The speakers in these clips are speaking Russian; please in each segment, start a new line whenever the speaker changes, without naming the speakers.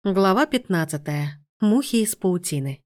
Глава 15. Мухи из паутины.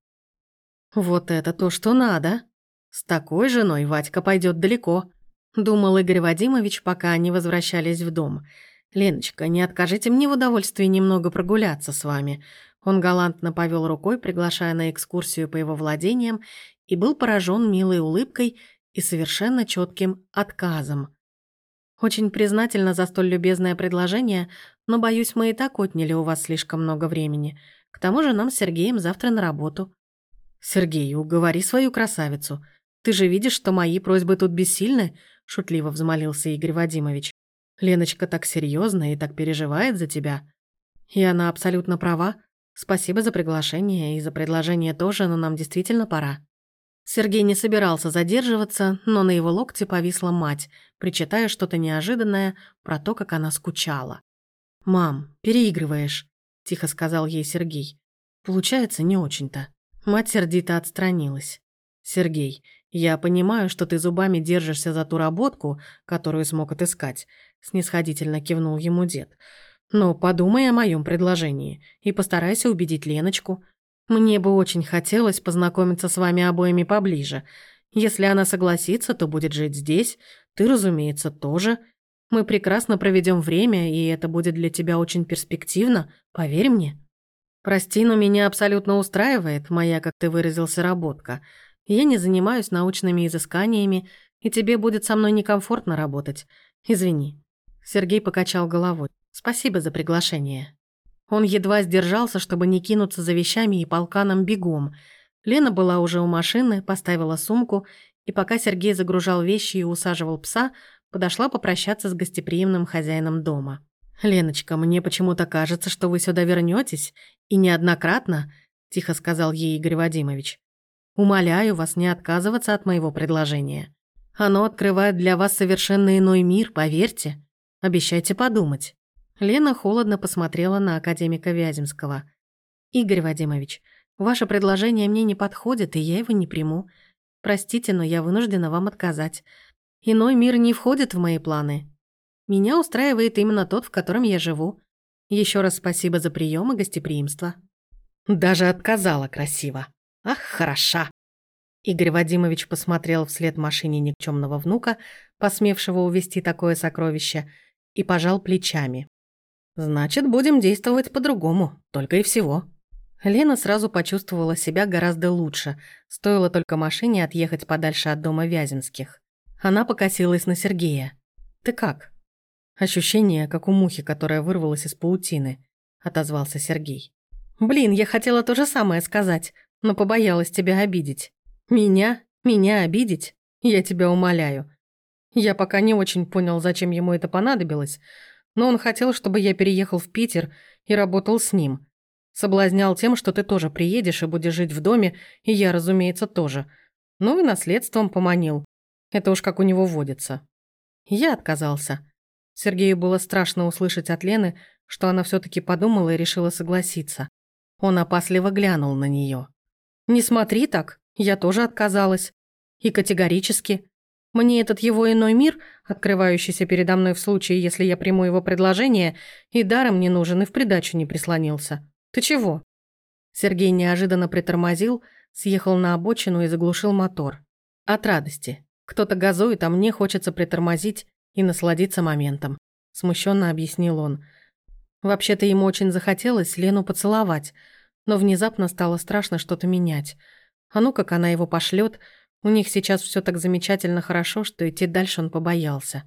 Вот это то, что надо. С такой женой Вадька пойдет далеко, думал Игорь Вадимович, пока они возвращались в дом. Леночка, не откажите мне в удовольствии немного прогуляться с вами. Он галантно повел рукой, приглашая на экскурсию по его владениям, и был поражен милой улыбкой и совершенно четким отказом. Очень признательна за столь любезное предложение, но, боюсь, мы и так отняли у вас слишком много времени. К тому же нам с Сергеем завтра на работу. Сергей, уговори свою красавицу. Ты же видишь, что мои просьбы тут бессильны, шутливо взмолился Игорь Вадимович. Леночка так серьезно и так переживает за тебя. И она абсолютно права. Спасибо за приглашение и за предложение тоже, но нам действительно пора. Сергей не собирался задерживаться, но на его локте повисла мать, причитая что-то неожиданное про то, как она скучала. «Мам, переигрываешь», – тихо сказал ей Сергей. «Получается, не очень-то». Мать сердито отстранилась. «Сергей, я понимаю, что ты зубами держишься за ту работку, которую смог отыскать», – снисходительно кивнул ему дед. «Но подумай о моем предложении и постарайся убедить Леночку. Мне бы очень хотелось познакомиться с вами обоими поближе. Если она согласится, то будет жить здесь. Ты, разумеется, тоже. Мы прекрасно проведем время, и это будет для тебя очень перспективно, поверь мне. Прости, но меня абсолютно устраивает моя, как ты выразился, работка. Я не занимаюсь научными изысканиями, и тебе будет со мной некомфортно работать. Извини». Сергей покачал головой. «Спасибо за приглашение». Он едва сдержался, чтобы не кинуться за вещами и полканом бегом. Лена была уже у машины, поставила сумку, и пока Сергей загружал вещи и усаживал пса, подошла попрощаться с гостеприимным хозяином дома. «Леночка, мне почему-то кажется, что вы сюда вернётесь, и неоднократно», – тихо сказал ей Игорь Вадимович. «Умоляю вас не отказываться от моего предложения. Оно открывает для вас совершенно иной мир, поверьте. Обещайте подумать». Лена холодно посмотрела на академика Вяземского. «Игорь Вадимович, ваше предложение мне не подходит, и я его не приму. Простите, но я вынуждена вам отказать. Иной мир не входит в мои планы. Меня устраивает именно тот, в котором я живу. Еще раз спасибо за прием и гостеприимство». «Даже отказала красиво. Ах, хороша!» Игорь Вадимович посмотрел вслед машине никчемного внука, посмевшего увести такое сокровище, и пожал плечами. «Значит, будем действовать по-другому, только и всего». Лена сразу почувствовала себя гораздо лучше, стоило только машине отъехать подальше от дома Вяземских. Она покосилась на Сергея. «Ты как?» «Ощущение, как у мухи, которая вырвалась из паутины», — отозвался Сергей. «Блин, я хотела то же самое сказать, но побоялась тебя обидеть». «Меня? Меня обидеть? Я тебя умоляю». Я пока не очень понял, зачем ему это понадобилось, но он хотел, чтобы я переехал в Питер и работал с ним. Соблазнял тем, что ты тоже приедешь и будешь жить в доме, и я, разумеется, тоже. Ну и наследством поманил. Это уж как у него водится. Я отказался. Сергею было страшно услышать от Лены, что она все-таки подумала и решила согласиться. Он опасливо глянул на нее. «Не смотри так, я тоже отказалась. И категорически. Мне этот его иной мир, открывающийся передо мной в случае, если я приму его предложение, и даром не нужен, и в придачу не прислонился. Ты чего?» Сергей неожиданно притормозил, съехал на обочину и заглушил мотор. От радости. Кто-то газует, а мне хочется притормозить и насладиться моментом. Смущенно объяснил он. Вообще-то ему очень захотелось Лену поцеловать, но внезапно стало страшно что-то менять. А ну как она его пошлет. У них сейчас все так замечательно хорошо, что идти дальше он побоялся.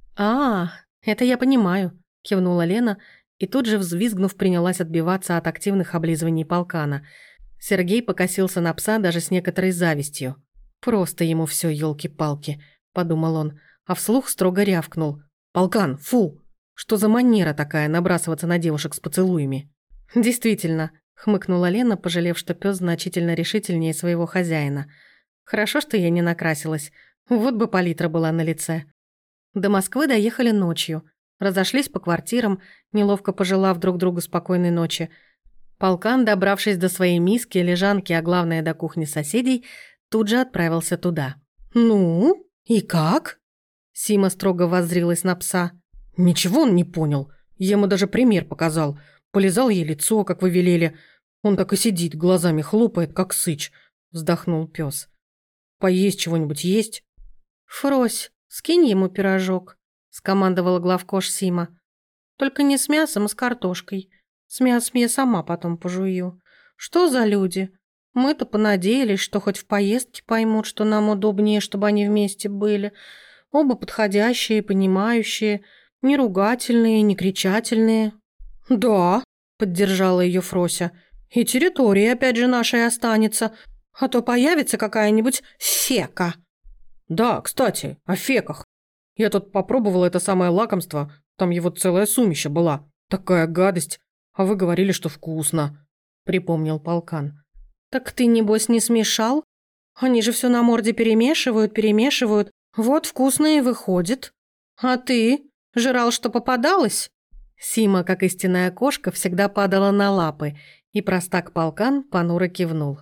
Это я понимаю», – кивнула Лена и тут же, взвизгнув, принялась отбиваться от активных облизываний полкана. Сергей покосился на пса даже с некоторой завистью. «Просто ему все ёлки-палки», – подумал он, а вслух строго рявкнул. «Полкан, фу! Что за манера такая набрасываться на девушек с поцелуями?» «Действительно», – хмыкнула Лена, пожалев, что пес значительно решительнее своего хозяина. «Хорошо, что я не накрасилась. Вот бы палитра была на лице». До Москвы доехали ночью. Разошлись по квартирам, неловко пожелав друг другу спокойной ночи. Полкан, добравшись до своей миски, лежанки, а главное до кухни соседей, тут же отправился туда. «Ну, и как?» Сима строго воззрилась на пса. «Ничего он не понял. Я ему даже пример показал.
Полизал ей лицо, как вы велели. Он так и сидит, глазами хлопает, как сыч», – вздохнул пес. «Поесть чего-нибудь есть?»
«Фрось, скинь ему пирожок», – скомандовала главкош Сима. «Только не с мясом, а с картошкой. С мясом я сама потом пожую. Что за люди? Мы-то понадеялись, что хоть в поездке поймут, что нам удобнее, чтобы они вместе были. Оба подходящие, понимающие, не ругательные, не кричательные».
«Да», – поддержала ее Фрося. «И территория опять же нашей останется, а то появится какая-нибудь фека». «Да, кстати, о феках. Я тут попробовала это самое лакомство, там его целая сумища была. Такая гадость. А вы говорили, что вкусно», – припомнил полкан.
«Так ты, небось, не смешал? Они же все на морде перемешивают. Вот вкусно и выходит. А ты? Жрал, что попадалось?» Сима, как истинная кошка, всегда падала на лапы, и простак полкан понуро кивнул.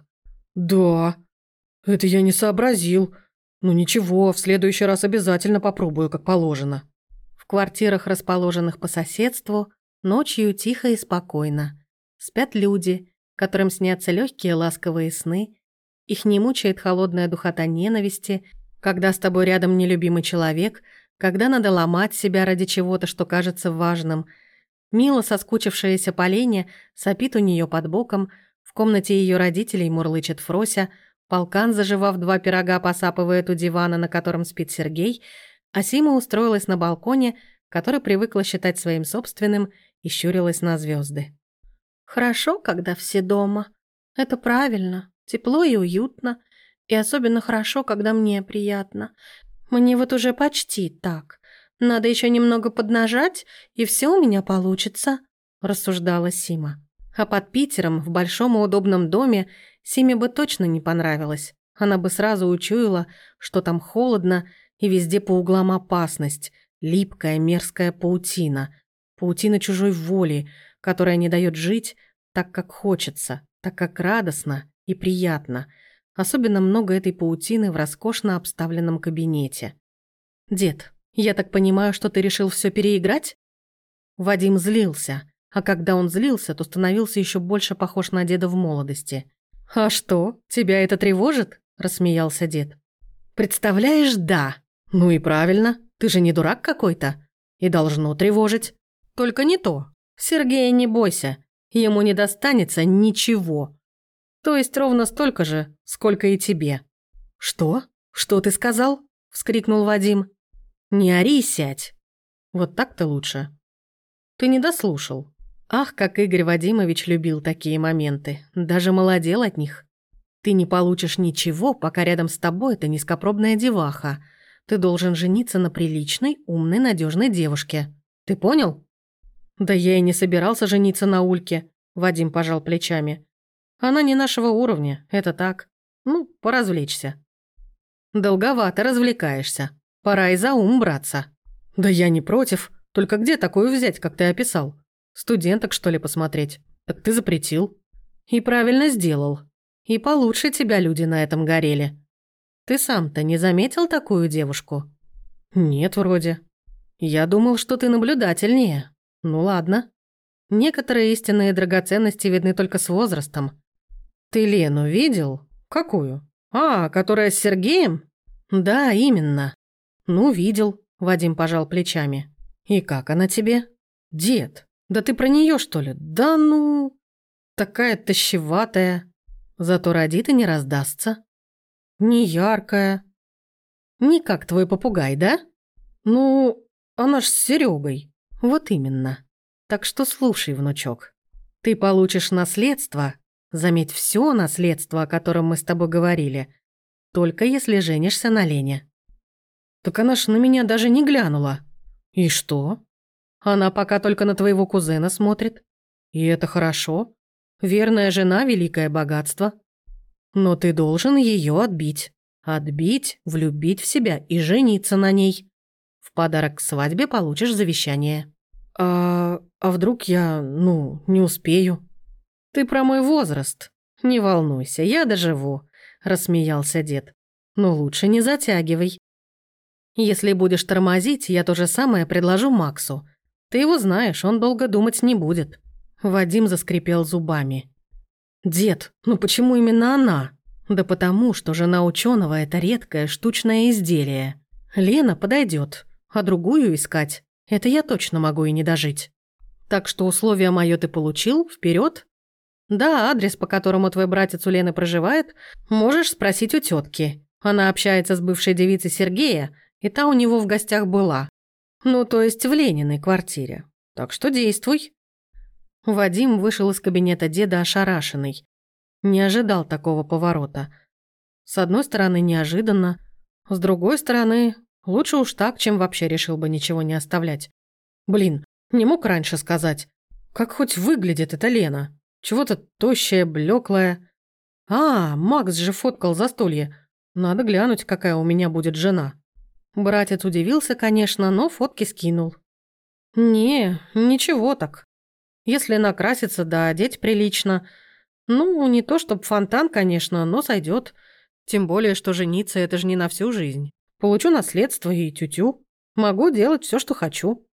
«Да, это я не сообразил. Ну ничего, в следующий раз обязательно попробую, как положено».
В квартирах, расположенных по соседству, ночью тихо и спокойно. Спят люди, которым снятся легкие ласковые сны. Их не мучает холодная духота ненависти, когда с тобой рядом нелюбимый человек, когда надо ломать себя ради чего-то, что кажется важным. Мило соскучившаяся Поленя сопит у нее под боком, в комнате ее родителей мурлычет Фрося, полкан, заживав 2 пирога, посапывает у дивана, на котором спит Сергей, а Сима устроилась на балконе, который привыкла считать своим собственным, и щурилась на звезды. «Хорошо, когда все дома. Это правильно, тепло и уютно, и особенно хорошо, когда мне приятно. Мне вот уже почти так. Надо еще немного поднажать, и все у меня получится», – рассуждала Сима. А под Питером, в большом и удобном доме, Симе бы точно не понравилось. Она бы сразу учуяла, что там холодно, и везде по углам опасность, липкая мерзкая паутина. Паутина чужой воли, которая не дает жить так, как хочется, так, как радостно и приятно. Особенно много этой паутины в роскошно обставленном кабинете. «Дед, я так понимаю, что ты решил все переиграть?» Вадим злился, а когда он злился, то становился еще больше похож на деда в молодости. «А что, тебя это тревожит?» – рассмеялся дед. «Представляешь, да. Ну и правильно, ты же не дурак какой-то. И должно тревожить. Только не то. Сергея не бойся, ему не достанется ничего. То есть ровно столько же, сколько и тебе». «Что? Что ты сказал?» – вскрикнул Вадим. «Не ори и сядь. Вот так-то лучше». «Ты не дослушал». Ах, как Игорь Вадимович любил такие моменты. Даже молодел от них. «Ты не получишь ничего, пока рядом с тобой эта низкопробная деваха. Ты должен жениться на приличной, умной, надежной девушке. Ты понял?» «Да я и не собирался жениться на Ульке», – Вадим пожал плечами. «Она не нашего уровня, это так. Ну, поразвлечься». «Долговато развлекаешься. Пора и за ум браться». «Да я не против. Только где такую взять, как ты описал? Студенток, что ли, посмотреть? Так ты запретил». «И правильно сделал. И получше тебя люди на этом горели. Ты сам-то не заметил такую девушку?» «Нет, вроде. Я думал, что ты наблюдательнее. Ну ладно. Некоторые истинные драгоценности видны только с возрастом. Ты Лену видел? Какую? А, которая с Сергеем? Да, именно. Ну, видел», – Вадим пожал плечами. «И как она тебе?» «Дед, да ты про нее что ли? Да ну...» «Такая тащеватая. Зато родит и не раздастся. Не яркая. Не как твой попугай, да? Ну, она ж с Серегой. Вот именно. Так что слушай, внучок. Ты получишь наследство, заметь, все наследство, о котором мы с тобой говорили, только если женишься на Лене». «Так она ж на меня даже не глянула». «И что? Она пока только на твоего кузена смотрит. И это хорошо. Верная жена – великое богатство. Но ты должен ее отбить. Отбить, влюбить в себя и жениться на ней. В подарок к свадьбе получишь завещание». «А вдруг я, не успею?» «Ты про мой возраст. Не волнуйся, я доживу», – рассмеялся дед. «Но лучше не затягивай. Если будешь тормозить, я то же самое предложу Максу. Ты его знаешь, он долго думать не будет. Вадим заскрипел зубами. «Дед, ну почему именно она?» «Да потому, что жена ученого это редкое штучное изделие. Лена подойдет, а другую искать – это я точно могу и не дожить. Так что условие мое ты получил, вперед. Да, адрес, по которому твой братец у Лены проживает, можешь спросить у тетки. Она общается с бывшей девицей Сергея, и та у него в гостях была. Ну, то есть в Лениной квартире. Так что действуй». Вадим вышел из кабинета деда ошарашенный. Не ожидал такого поворота. С одной стороны, неожиданно. С другой стороны, лучше уж так, чем вообще решил бы ничего не оставлять. Блин, не мог раньше сказать. Как хоть выглядит эта Лена? Чего-то тощая, блеклая. А, Макс же фоткал застолье. Надо глянуть, какая у меня будет жена. Братец удивился, конечно, но фотки скинул. Не, ничего так. Если накраситься да одеть прилично. Ну, не то чтоб фонтан, конечно, но сойдет. Тем более, что жениться это же не на всю жизнь. Получу наследство и тю-тю. Могу делать все, что хочу.